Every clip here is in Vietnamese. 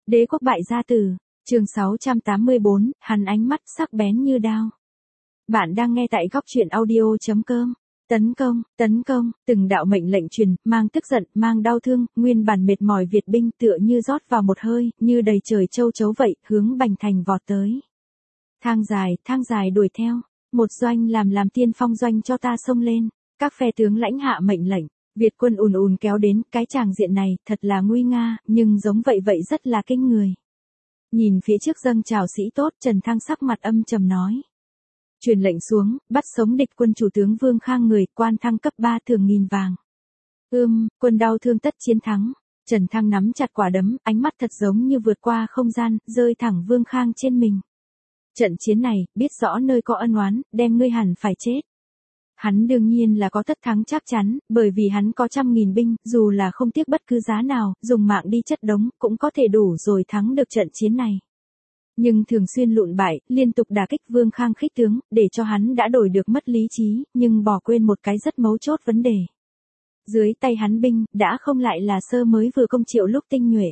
Đế quốc bại gia tử, chương 684, hắn ánh mắt sắc bén như đao. Bạn đang nghe tại góc truyện audio.com. Tấn công, từng đạo mệnh lệnh truyền, mang tức giận, mang đau thương, nguyên bản mệt mỏi Việt binh tựa như rót vào một hơi, như đầy trời châu chấu vậy, hướng Bành Thành vọt tới. Thang dài đuổi theo, một doanh làm tiên phong doanh cho ta xông lên, các phe tướng lãnh hạ mệnh lệnh. Việt quân ùn kéo đến, cái tràng diện này, thật là nguy nga, nhưng giống vậy rất là kinh người. Nhìn phía trước dâng trào sĩ tốt, Trần Thăng sắc mặt âm trầm nói. Truyền lệnh xuống, bắt sống địch quân chủ tướng Vương Khang người, quan thăng cấp 3 thường 1000 vàng. Quân đau thương tất chiến thắng. Trần Thăng nắm chặt quả đấm, ánh mắt thật giống như vượt qua không gian, rơi thẳng Vương Khang trên mình. Trận chiến này, biết rõ nơi có ân oán, đem ngươi hẳn phải chết. Hắn đương nhiên là có tất thắng chắc chắn, bởi vì hắn có 100.000 binh, dù là không tiếc bất cứ giá nào, dùng mạng đi chất đống, cũng có thể đủ rồi thắng được trận chiến này. Nhưng thường xuyên lụn bại, liên tục đả kích Vương Khang khích tướng, để cho hắn đã đổi được mất lý trí, nhưng bỏ quên một cái rất mấu chốt vấn đề. Dưới tay hắn binh, đã không lại là sơ mới vừa công triệu lúc tinh nhuệ.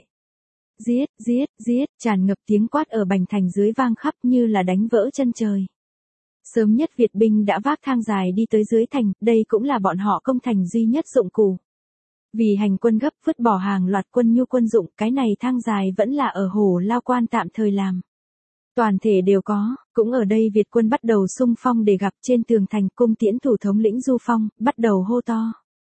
Giết, tràn ngập tiếng quát ở Bành Thành dưới vang khắp như là đánh vỡ chân trời. Sớm nhất Việt binh đã vác thang dài đi tới dưới thành, đây cũng là bọn họ công thành duy nhất dụng cụ. Vì hành quân gấp vứt bỏ hàng loạt quân nhu quân dụng, cái này thang dài vẫn là ở Hồ Lao Quan tạm thời làm. Toàn thể đều có, cũng ở đây Việt quân bắt đầu xung phong để gặp trên tường thành cung tiễn thủ thống lĩnh Du Phong, bắt đầu hô to.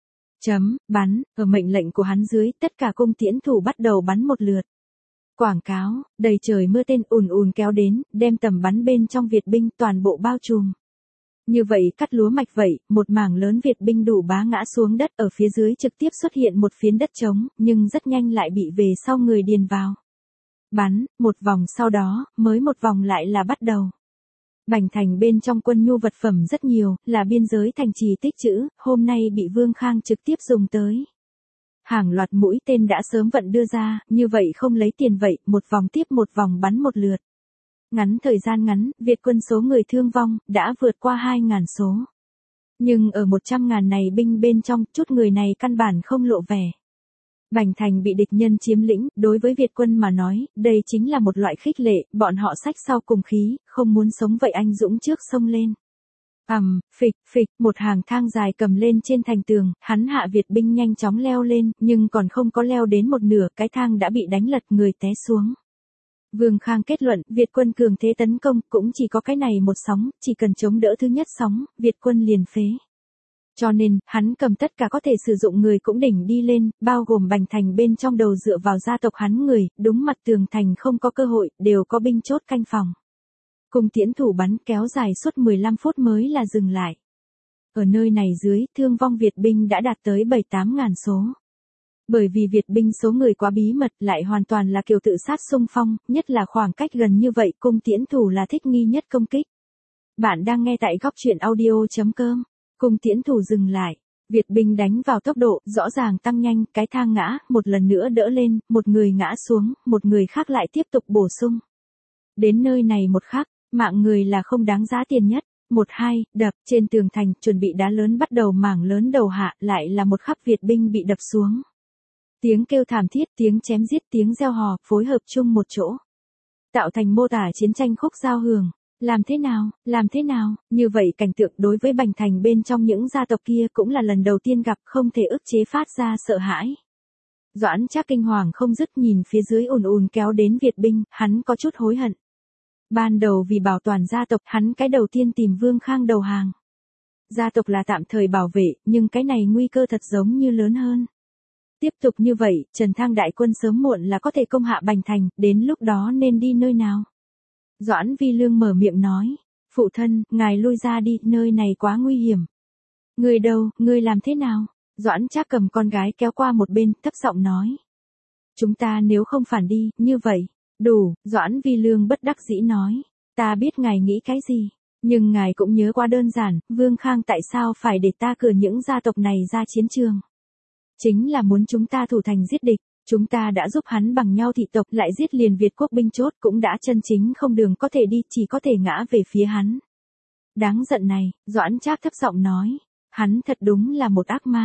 Bắn, ở mệnh lệnh của hắn dưới, tất cả cung tiễn thủ bắt đầu bắn một lượt. Quảng cáo, đầy trời mưa tên ùn kéo đến, đem tầm bắn bên trong Việt binh toàn bộ bao trùm. Như vậy cắt lúa mạch vậy, một mảng lớn Việt binh đủ bá ngã xuống đất ở phía dưới trực tiếp xuất hiện một phiến đất trống, nhưng rất nhanh lại bị về sau người điền vào. Bắn, một vòng sau đó, mới một vòng lại là bắt đầu. Bành Thành bên trong quân nhu vật phẩm rất nhiều, là biên giới thành trì tích trữ, hôm nay bị Vương Khang trực tiếp dùng tới. Hàng loạt mũi tên đã sớm vận đưa ra, như vậy không lấy tiền vậy, một vòng tiếp một vòng bắn một lượt. Ngắn thời gian ngắn, Việt quân số người thương vong, đã vượt qua 2.000 số. Nhưng ở 100.000 này binh bên trong, chút người này căn bản không lộ vẻ. Bành Thành bị địch nhân chiếm lĩnh, đối với Việt quân mà nói, đây chính là một loại khích lệ, bọn họ xách sau cùng khí, không muốn sống vậy anh dũng trước sông lên. Phịch, một hàng thang dài cầm lên trên thành tường, hắn hạ Việt binh nhanh chóng leo lên, nhưng còn không có leo đến một nửa, cái thang đã bị đánh lật, người té xuống. Vương Khang kết luận, Việt quân cường thế tấn công, cũng chỉ có cái này một sóng, chỉ cần chống đỡ thứ nhất sóng, Việt quân liền phế. Cho nên, hắn cầm tất cả có thể sử dụng người cũng đỉnh đi lên, bao gồm Bành Thành bên trong đầu dựa vào gia tộc hắn người, đúng mặt tường thành không có cơ hội, đều có binh chốt canh phòng. Cung tiễn thủ bắn kéo dài suốt 15 phút mới là dừng lại. Ở nơi này dưới, thương vong Việt binh đã đạt tới 7-8 ngàn số. Bởi vì Việt binh số người quá bí mật lại hoàn toàn là kiểu tự sát xung phong, nhất là khoảng cách gần như vậy, cung tiễn thủ là thích nghi nhất công kích. Bạn đang nghe tại góc truyện audio.com. Cung tiễn thủ dừng lại. Việt binh đánh vào tốc độ, rõ ràng tăng nhanh, cái thang ngã, một lần nữa đỡ lên, một người ngã xuống, một người khác lại tiếp tục bổ sung. Đến nơi này một khắc, mạng người là không đáng giá tiền nhất. 1-2, đập, trên tường thành, chuẩn bị đá lớn bắt đầu mảng lớn đầu hạ, lại là một khắc Việt binh bị đập xuống. Tiếng kêu thảm thiết, tiếng chém giết, tiếng reo hò, phối hợp chung một chỗ. Tạo thành mô tả chiến tranh khúc giao hưởng. Làm thế nào, như vậy cảnh tượng đối với Bành Thành bên trong những gia tộc kia cũng là lần đầu tiên gặp, không thể ức chế phát ra sợ hãi. Doãn Trác kinh hoàng không dứt nhìn phía dưới ùn kéo đến Việt binh, hắn có chút hối hận. Ban đầu vì bảo toàn gia tộc, hắn cái đầu tiên tìm Vương Khang đầu hàng. Gia tộc là tạm thời bảo vệ, nhưng cái này nguy cơ thật giống như lớn hơn. Tiếp tục như vậy, Trần Thang đại quân sớm muộn là có thể công hạ Bành Thành, đến lúc đó nên đi nơi nào? Doãn Vi Lương mở miệng nói, phụ thân, ngài lui ra đi, nơi này quá nguy hiểm. Người đâu, người làm thế nào? Doãn Trác cầm con gái kéo qua một bên, thấp giọng nói. Chúng ta nếu không phản đi, như vậy, đủ, Doãn Vi Lương bất đắc dĩ nói. Ta biết ngài nghĩ cái gì, nhưng ngài cũng nhớ quá đơn giản, Vương Khang tại sao phải để ta cử những gia tộc này ra chiến trường? Chính là muốn chúng ta thủ thành giết địch. Chúng ta đã giúp hắn bằng nhau thị tộc lại giết liền Việt quốc binh chốt cũng đã chân chính không đường có thể đi, chỉ có thể ngã về phía hắn. Đáng giận này, Doãn Trác thấp giọng nói, hắn thật đúng là một ác ma.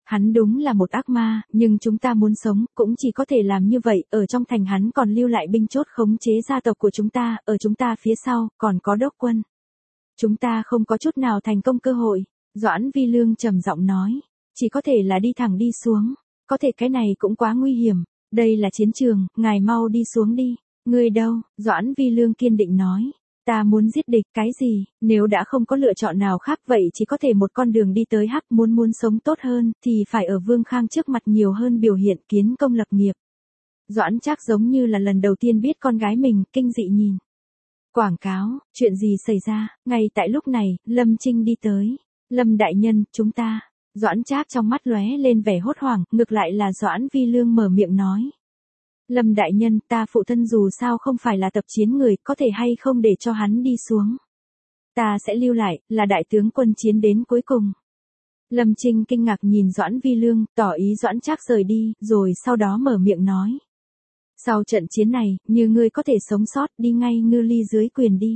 Hắn đúng là một ác ma, nhưng chúng ta muốn sống, cũng chỉ có thể làm như vậy, ở trong thành hắn còn lưu lại binh chốt khống chế gia tộc của chúng ta, ở chúng ta phía sau, còn có đốc quân. Chúng ta không có chút nào thành công cơ hội. Doãn Vi Lương trầm giọng nói, chỉ có thể là đi thẳng đi xuống, có thể cái này cũng quá nguy hiểm, đây là chiến trường, ngài mau đi xuống đi. Ngươi đâu? Doãn Vi Lương kiên định nói. Ta muốn giết địch, cái gì, nếu đã không có lựa chọn nào khác vậy chỉ có thể một con đường đi tới hắc, muốn sống tốt hơn, thì phải ở Vương Khang trước mặt nhiều hơn biểu hiện kiến công lập nghiệp. Doãn Trác giống như là lần đầu tiên biết con gái mình, kinh dị nhìn. Quảng cáo, chuyện gì xảy ra? Ngay tại lúc này, Lâm Trinh đi tới. Lâm đại nhân, chúng ta. Doãn Trác trong mắt lóe lên vẻ hốt hoảng, ngược lại là Doãn Vi Lương mở miệng nói. Lâm đại nhân, ta phụ thân dù sao không phải là tập chiến người, có thể hay không để cho hắn đi xuống. Ta sẽ lưu lại, là đại tướng quân chiến đến cuối cùng. Lâm Trinh kinh ngạc nhìn Doãn Vi Lương, tỏ ý Doãn Trác rời đi, rồi sau đó mở miệng nói. Sau trận chiến này, như ngươi có thể sống sót, đi ngay Ngư Ly dưới quyền đi.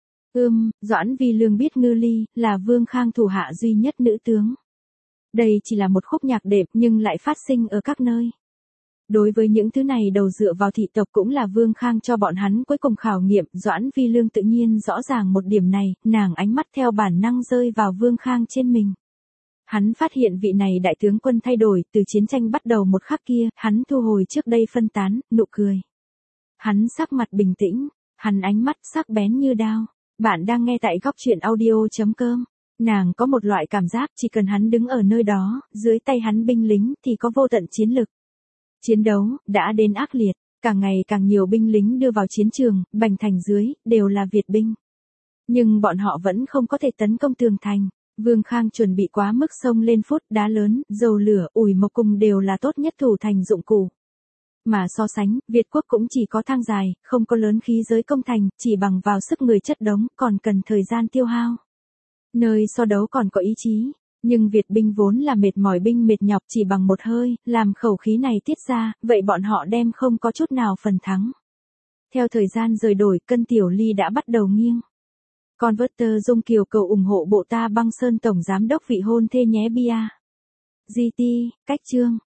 Doãn Vi Lương biết Ngư Ly, là Vương Khang thủ hạ duy nhất nữ tướng. Đây chỉ là một khúc nhạc đệm nhưng lại phát sinh ở các nơi. Đối với những thứ này đầu dựa vào thị tộc cũng là Vương Khang cho bọn hắn cuối cùng khảo nghiệm, Doãn Vi Lương tự nhiên rõ ràng một điểm này, nàng ánh mắt theo bản năng rơi vào Vương Khang trên mình. Hắn phát hiện vị này đại tướng quân thay đổi, từ chiến tranh bắt đầu một khắc kia, hắn thu hồi trước đây phân tán, nụ cười. Hắn sắc mặt bình tĩnh, hắn ánh mắt sắc bén như đao. Bạn đang nghe tại góc truyện audio.com. Nàng có một loại cảm giác chỉ cần hắn đứng ở nơi đó, dưới tay hắn binh lính thì có vô tận chiến lực. Chiến đấu, đã đến ác liệt, càng ngày càng nhiều binh lính đưa vào chiến trường, bành thành dưới, đều là Việt binh. Nhưng bọn họ vẫn không có thể tấn công tường thành. Vương Khang chuẩn bị quá mức xông lên phút, đá lớn, dầu lửa, ủi mộc cùng đều là tốt nhất thủ thành dụng cụ. Mà so sánh, Việt quốc cũng chỉ có thang dài, không có lớn khí giới công thành, chỉ bằng vào sức người chất đống, còn cần thời gian tiêu hao. Nơi so đấu còn có ý chí. Nhưng Việt binh vốn là mệt mỏi binh mệt nhọc chỉ bằng một hơi, làm khẩu khí này tiết ra, vậy bọn họ đem không có chút nào phần thắng. Theo thời gian rời đổi, cân tiểu ly đã bắt đầu nghiêng. Converter Dung Kiều cầu ủng hộ bộ ta băng sơn tổng giám đốc vị hôn thê nhé bia. GT, cách chương.